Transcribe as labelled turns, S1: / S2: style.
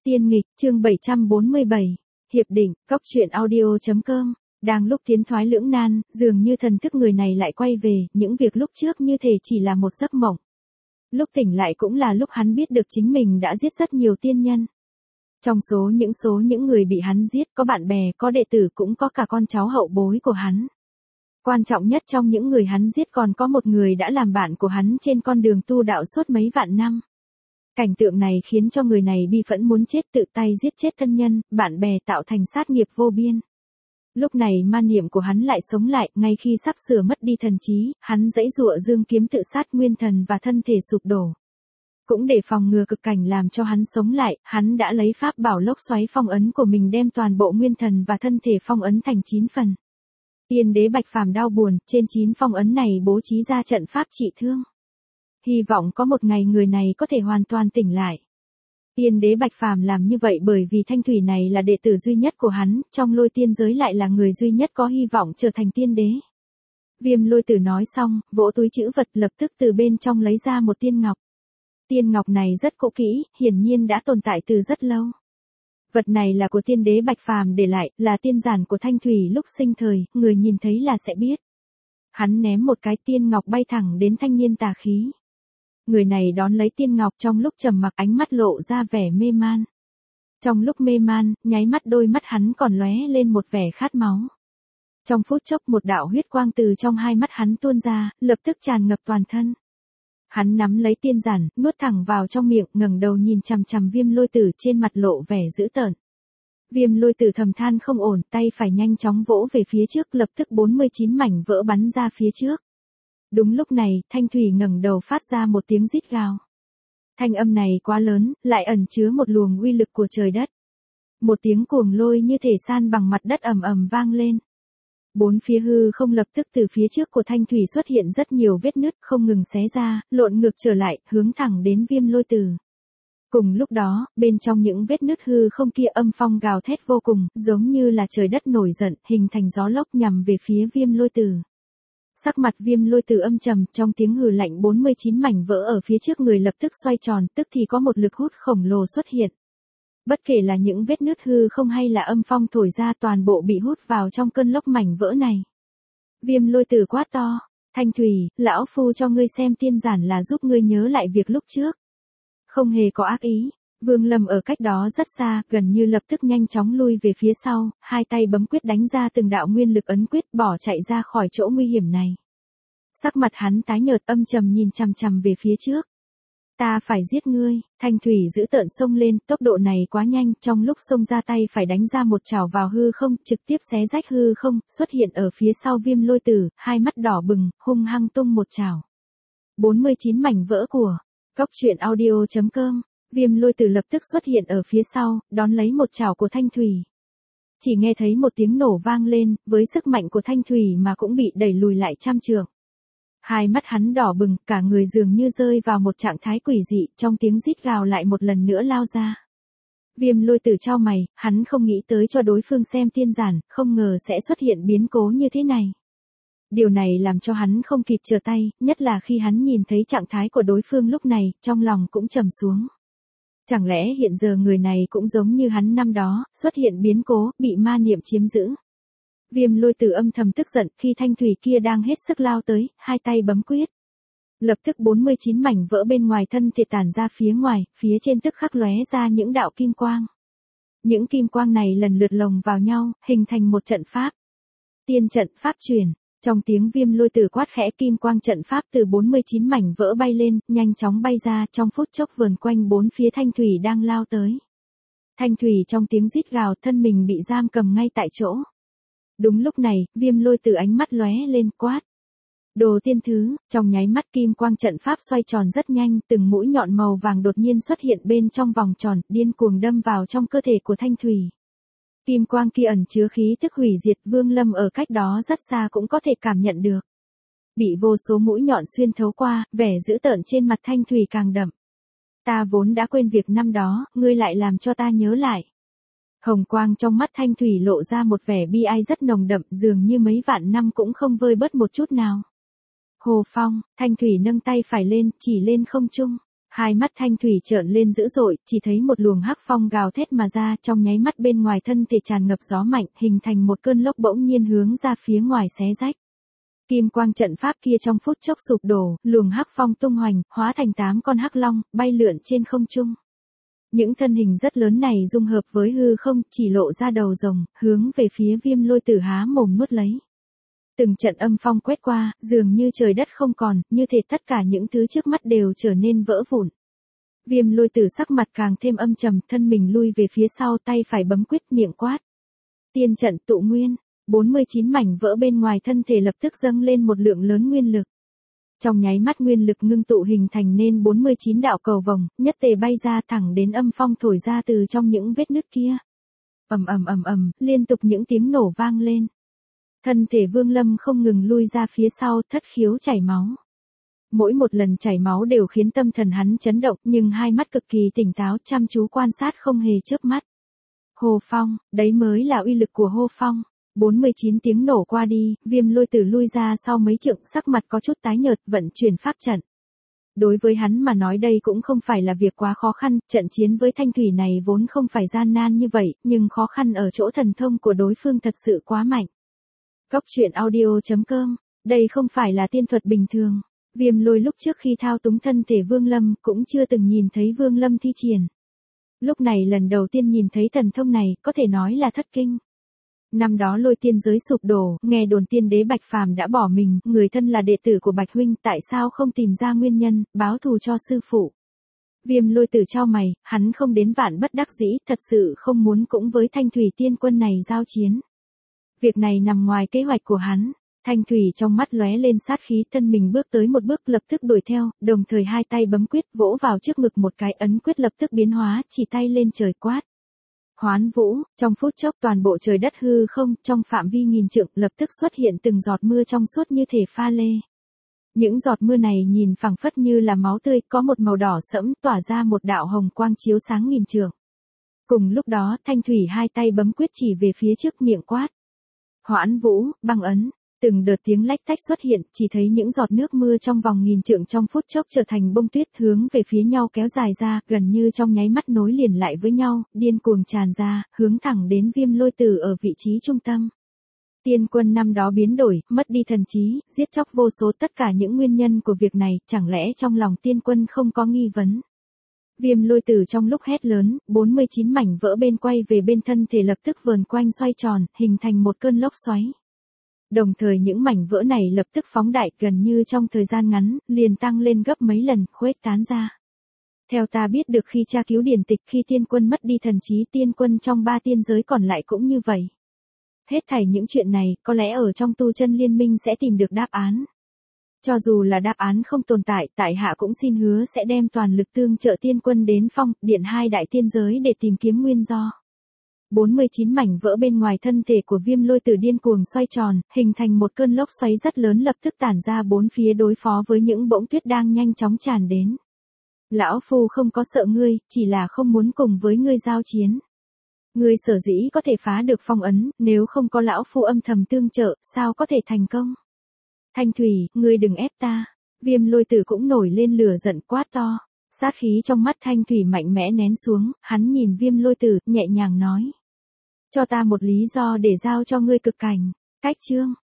S1: Tiên nghịch, chương 747. Hiệp định, cóc truyện audio.com. Đang lúc tiến thoái lưỡng nan, dường như thần thức người này lại quay về, những việc lúc trước như thể chỉ là một giấc mộng. Lúc tỉnh lại cũng là lúc hắn biết được chính mình đã giết rất nhiều tiên nhân. Trong số những người bị hắn giết, có bạn bè, có đệ tử, cũng có cả con cháu hậu bối của hắn. Quan trọng nhất trong những người hắn giết còn có một người đã làm bạn của hắn trên con đường tu đạo suốt mấy vạn năm. Cảnh tượng này khiến cho người này bi phẫn muốn chết, tự tay giết chết thân nhân, bạn bè, tạo thành sát nghiệp vô biên. Lúc này ma niệm của hắn lại sống lại, ngay khi sắp sửa mất đi thần trí, hắn giãy giụa dương kiếm tự sát nguyên thần và thân thể sụp đổ. Cũng để phòng ngừa cực cảnh làm cho hắn sống lại, hắn đã lấy pháp bảo lốc xoáy phong ấn của mình đem toàn bộ nguyên thần và thân thể phong ấn thành 9 phần. Tiên đế Bạch Phàm đau buồn, trên 9 phong ấn này bố trí ra trận pháp trị thương. Hy vọng có một ngày người này có thể hoàn toàn tỉnh lại. Tiên đế Bạch Phàm làm như vậy bởi vì Thanh Thủy này là đệ tử duy nhất của hắn, trong Lôi Tiên giới lại là người duy nhất có hy vọng trở thành tiên đế. Viêm Lôi Tử nói xong, vỗ túi trữ vật, lập tức từ bên trong lấy ra một tiên ngọc. Tiên ngọc này rất cũ kỹ, hiển nhiên đã tồn tại từ rất lâu. Vật này là của tiên đế Bạch Phàm để lại, là tiên giản của Thanh Thủy lúc sinh thời, người nhìn thấy là sẽ biết. Hắn ném một cái tiên ngọc bay thẳng đến thanh niên tà khí. Người này đón lấy tiên ngọc, trong lúc trầm mặc ánh mắt lộ ra vẻ mê man. Trong lúc mê man, nháy mắt đôi mắt hắn còn lóe lên một vẻ khát máu. Trong phút chốc một đạo huyết quang từ trong hai mắt hắn tuôn ra, lập tức tràn ngập toàn thân. Hắn nắm lấy tiên giản, nuốt thẳng vào trong miệng, ngẩng đầu nhìn chằm chằm Viêm Lôi Tử, trên mặt lộ vẻ dữ tợn. Viêm Lôi Tử thầm than không ổn, tay phải nhanh chóng vỗ về phía trước, lập tức 49 mảnh vỡ bắn ra phía trước. Đúng lúc này, Thanh Thủy ngẩng đầu phát ra một tiếng rít gào. Thanh âm này quá lớn, lại ẩn chứa một luồng uy lực của trời đất. Một tiếng cuồng lôi như thể san bằng mặt đất ầm ầm vang lên. Bốn phía hư không lập tức từ phía trước của Thanh Thủy xuất hiện rất nhiều vết nứt, không ngừng xé ra, lộn ngược trở lại, hướng thẳng đến Viêm Lôi Tử. Cùng lúc đó, bên trong những vết nứt hư không kia âm phong gào thét vô cùng, giống như là trời đất nổi giận, hình thành gió lốc nhằm về phía Viêm Lôi Tử. Sắc mặt Viêm Lôi Tử âm trầm, trong tiếng hừ lạnh 49 mảnh vỡ ở phía trước người lập tức xoay tròn, tức thì có một lực hút khổng lồ xuất hiện. Bất kể là những vết nứt hư không hay là âm phong thổi ra, toàn bộ bị hút vào trong cơn lốc mảnh vỡ này. Viêm Lôi Tử quát to, Thanh Thủy, lão phu cho ngươi xem tiên giản là giúp ngươi nhớ lại việc lúc trước. Không hề có ác ý. Vương Lâm ở cách đó rất xa, gần như lập tức nhanh chóng lui về phía sau, hai tay bấm quyết đánh ra từng đạo nguyên lực ấn quyết, bỏ chạy ra khỏi chỗ nguy hiểm này. Sắc mặt hắn tái nhợt, âm trầm nhìn chằm chằm về phía trước. Ta phải giết ngươi. Thanh Thủy giữ tợn xông lên, tốc độ này quá nhanh, trong lúc xông ra tay phải đánh ra một chảo vào hư không, trực tiếp xé rách hư không, xuất hiện ở phía sau Viêm Lôi Tử, hai mắt đỏ bừng, hung hăng tung một chảo. 49 mảnh vỡ của cóc truyện audio.com. Viêm Lôi Tử lập tức xuất hiện ở phía sau, đón lấy một chảo của Thanh Thủy. Chỉ nghe thấy một tiếng nổ vang lên, với sức mạnh của Thanh Thủy mà cũng bị đẩy lùi lại trăm trượng. Hai mắt hắn đỏ bừng, cả người dường như rơi vào một trạng thái quỷ dị, trong tiếng rít gào lại một lần nữa lao ra. Viêm Lôi Tử chau mày, hắn không nghĩ tới cho đối phương xem tiên giản, không ngờ sẽ xuất hiện biến cố như thế này. Điều này làm cho hắn không kịp trở tay, nhất là khi hắn nhìn thấy trạng thái của đối phương lúc này, trong lòng cũng trầm xuống. Chẳng lẽ hiện giờ người này cũng giống như hắn năm đó, xuất hiện biến cố, bị ma niệm chiếm giữ. Viêm Lôi Tử âm thầm tức giận, khi Thanh Thủy kia đang hết sức lao tới, hai tay bấm quyết. Lập tức 49 mảnh vỡ bên ngoài thân thể tản ra phía ngoài, phía trên tức khắc lóe ra những đạo kim quang. Những kim quang này lần lượt lồng vào nhau, hình thành một trận pháp. Tiên trận pháp truyền. Trong tiếng Viêm Lôi Tử quát khẽ, kim quang trận pháp từ 49 mảnh vỡ bay lên, nhanh chóng bay ra, trong phút chốc vờn quanh bốn phía Thanh Thủy đang lao tới. Thanh Thủy trong tiếng rít gào, thân mình bị giam cầm ngay tại chỗ. Đúng lúc này, Viêm Lôi Tử ánh mắt lóe lên, quát. Đồ tiên thứ, trong nháy mắt kim quang trận pháp xoay tròn rất nhanh, từng mũi nhọn màu vàng đột nhiên xuất hiện bên trong vòng tròn, điên cuồng đâm vào trong cơ thể của Thanh Thủy. Kim quang kia ẩn chứa khí tức hủy diệt, Vương Lâm ở cách đó rất xa cũng có thể cảm nhận được. Bị vô số mũi nhọn xuyên thấu qua, vẻ dữ tợn trên mặt Thanh Thủy càng đậm. Ta vốn đã quên việc năm đó, ngươi lại làm cho ta nhớ lại. Hồng quang trong mắt Thanh Thủy lộ ra một vẻ bi ai rất nồng đậm, dường như mấy vạn năm cũng không vơi bớt một chút nào. Hồ Phong, Thanh Thủy nâng tay phải lên, chỉ lên không trung. Hai mắt Thanh Thủy trợn lên dữ dội, chỉ thấy một luồng hắc phong gào thét mà ra, trong nháy mắt bên ngoài thân thể tràn ngập gió mạnh, hình thành một cơn lốc bỗng nhiên hướng ra phía ngoài xé rách. Kim quang trận pháp kia trong phút chốc sụp đổ, luồng hắc phong tung hoành, hóa thành 8 con hắc long, bay lượn trên không trung. Những thân hình rất lớn này dung hợp với hư không, chỉ lộ ra đầu rồng, hướng về phía Viêm Lôi Tử há mồm nuốt lấy. Từng trận âm phong quét qua, dường như trời đất không còn, như thể tất cả những thứ trước mắt đều trở nên vỡ vụn. Viêm Lôi Tử sắc mặt càng thêm âm trầm, thân mình lui về phía sau, tay phải bấm quyết, miệng quát. Tiên trận tụ nguyên, 49 mảnh vỡ bên ngoài thân thể lập tức dâng lên một lượng lớn nguyên lực. Trong nháy mắt nguyên lực ngưng tụ hình thành nên 49 đạo cầu vồng, nhất tề bay ra thẳng đến âm phong thổi ra từ trong những vết nứt kia. Ầm ầm ầm ầm, liên tục những tiếng nổ vang lên. Thân thể Vương Lâm không ngừng lui ra phía sau, thất khiếu chảy máu. Mỗi một lần chảy máu đều khiến tâm thần hắn chấn động, nhưng hai mắt cực kỳ tỉnh táo, chăm chú quan sát không hề chớp mắt. Hồ phong, đấy mới là uy lực của hô phong. 49 tiếng nổ qua đi, Viêm Lôi Tử lui ra sau mấy trượng, sắc mặt có chút tái nhợt, vận chuyển pháp trận. Đối với hắn mà nói đây cũng không phải là việc quá khó khăn, trận chiến với Thanh Thủy này vốn không phải gian nan như vậy, nhưng khó khăn ở chỗ thần thông của đối phương thật sự quá mạnh. Cốc truyện audio.com, đây không phải là tiên thuật bình thường. Viêm Lôi lúc trước khi thao túng thân thể Vương Lâm cũng chưa từng nhìn thấy Vương Lâm thi triển. Lúc này lần đầu tiên nhìn thấy thần thông này, có thể nói là thất kinh. Năm đó Lôi tiên giới sụp đổ, nghe đồn tiên đế Bạch Phàm đã bỏ mình, người thân là đệ tử của Bạch huynh, tại sao không tìm ra nguyên nhân, báo thù cho sư phụ. Viêm Lôi Tử chau mày, hắn không đến vạn bất đắc dĩ, thật sự không muốn cũng với Thanh Thủy tiên quân này giao chiến. Việc này nằm ngoài kế hoạch của hắn. Thanh Thủy trong mắt lóe lên sát khí, thân mình bước tới một bước lập tức đuổi theo, đồng thời hai tay bấm quyết vỗ vào trước ngực một cái, ấn quyết lập tức biến hóa, chỉ tay lên trời quát. Hoán vũ, trong phút chốc toàn bộ trời đất hư không, trong phạm vi nghìn trượng lập tức xuất hiện từng giọt mưa trong suốt như thể pha lê. Những giọt mưa này nhìn phẳng phất như là máu tươi, có một màu đỏ sẫm tỏa ra một đạo hồng quang chiếu sáng nghìn trượng. Cùng lúc đó, Thanh Thủy hai tay bấm quyết chỉ về phía trước, miệng quát. Hoán vũ, băng ấn. Từng đợt tiếng lách tách xuất hiện, chỉ thấy những giọt nước mưa trong vòng nghìn trượng trong phút chốc trở thành bông tuyết, hướng về phía nhau kéo dài ra, gần như trong nháy mắt nối liền lại với nhau, điên cuồng tràn ra, hướng thẳng đến Viêm Lôi Tử ở vị trí trung tâm. Tiên quân năm đó biến đổi, mất đi thần trí, giết chóc vô số, tất cả những nguyên nhân của việc này, chẳng lẽ trong lòng tiên quân không có nghi vấn. Viêm Lôi Tử trong lúc hét lớn, 49 mảnh vỡ bên quay về bên thân thể lập tức vờn quanh xoay tròn, hình thành một cơn lốc xoáy. Đồng thời những mảnh vỡ này lập tức phóng đại, gần như trong thời gian ngắn, liền tăng lên gấp mấy lần, khuếch tán ra. Theo ta biết được khi tra cứu điển tịch, khi tiên quân mất đi thần trí, tiên quân trong 3 tiên giới còn lại cũng như vậy. Hết thảy những chuyện này, có lẽ ở trong tu chân liên minh sẽ tìm được đáp án. Cho dù là đáp án không tồn tại, tại hạ cũng xin hứa sẽ đem toàn lực tương trợ tiên quân đến phong, điện 2 đại tiên giới để tìm kiếm nguyên do. 49 mảnh vỡ bên ngoài thân thể của Viêm Lôi Tử điên cuồng xoay tròn, hình thành một cơn lốc xoáy rất lớn lập tức tản ra bốn phía đối phó với những bỗng tuyết đang nhanh chóng tràn đến. Lão Phu không có sợ ngươi, chỉ là không muốn cùng với ngươi giao chiến. Ngươi sở dĩ có thể phá được phong ấn, nếu không có Lão Phu âm thầm tương trợ, sao có thể thành công? Thanh Thủy, ngươi đừng ép ta. Viêm Lôi Tử cũng nổi lên lửa giận quát to. Sát khí trong mắt Thanh Thủy mạnh mẽ nén xuống, hắn nhìn Viêm Lôi Tử, nhẹ nhàng nói. Cho ta một lý do để giao cho ngươi cực cảnh. Cách chương.